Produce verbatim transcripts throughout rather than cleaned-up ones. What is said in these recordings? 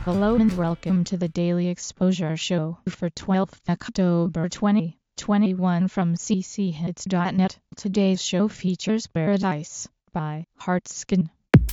Hello and welcome to the Daily Exposure Show for twelfth October twenty twenty-one from c c hits dot net. Today's show features Paradise by Heartskin.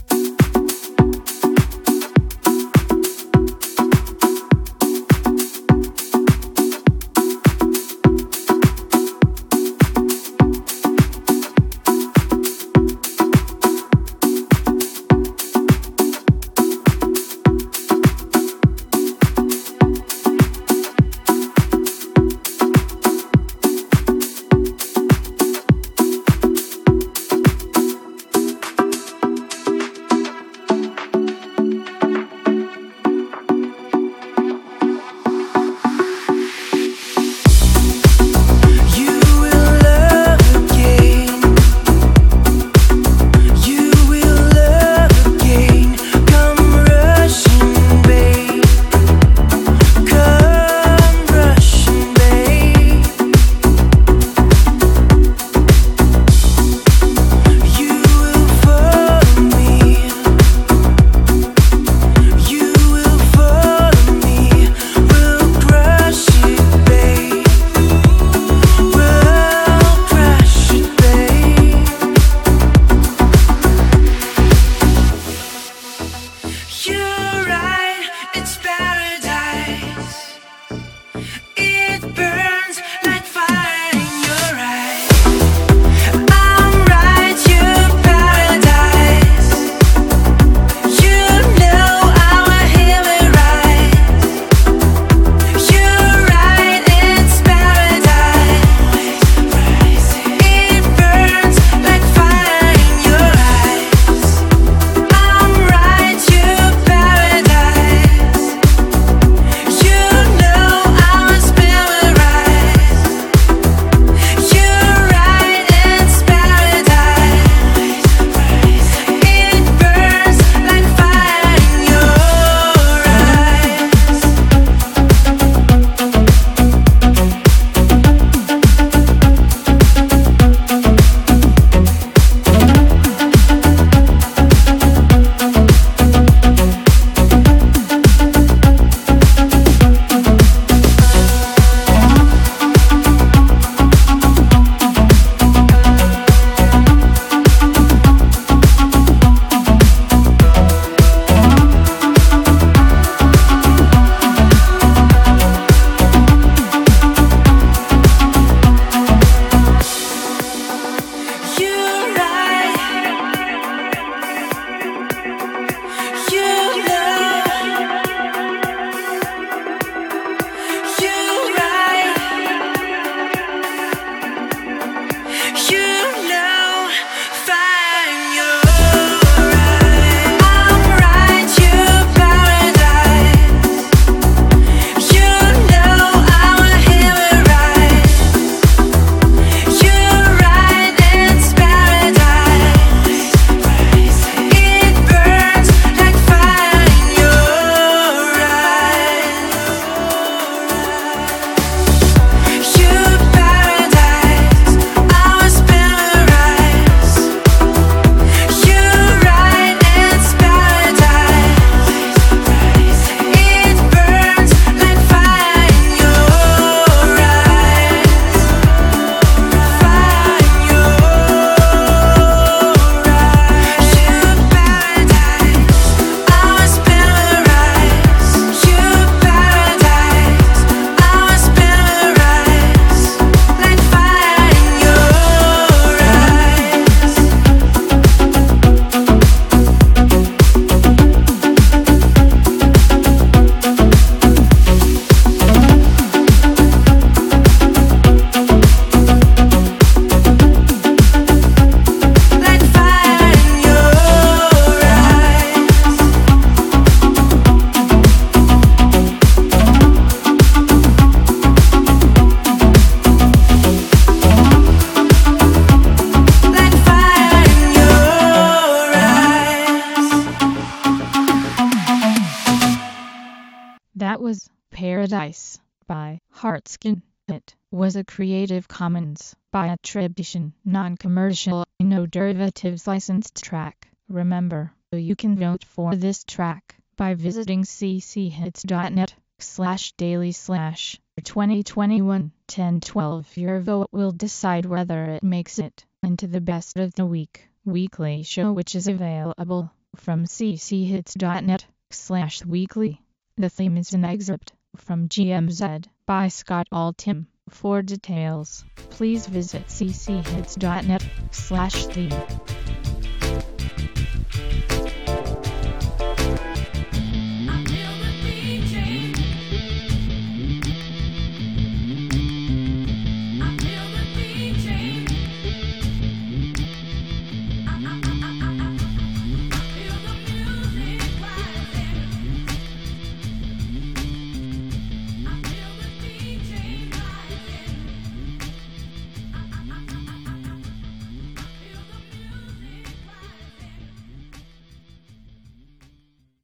That was Paradise by Heartskin. It was a Creative Commons by attribution, non-commercial, no derivatives licensed track. Remember, you can vote for this track by visiting cchits.net slash daily slash twenty twenty-one ten twelve. Your vote will decide whether it makes it into the best of the week weekly show, which is available from cchits.net slash weekly. The theme is an excerpt from G M Z by Scott Altham. For details, please visit cchits.net slash theme.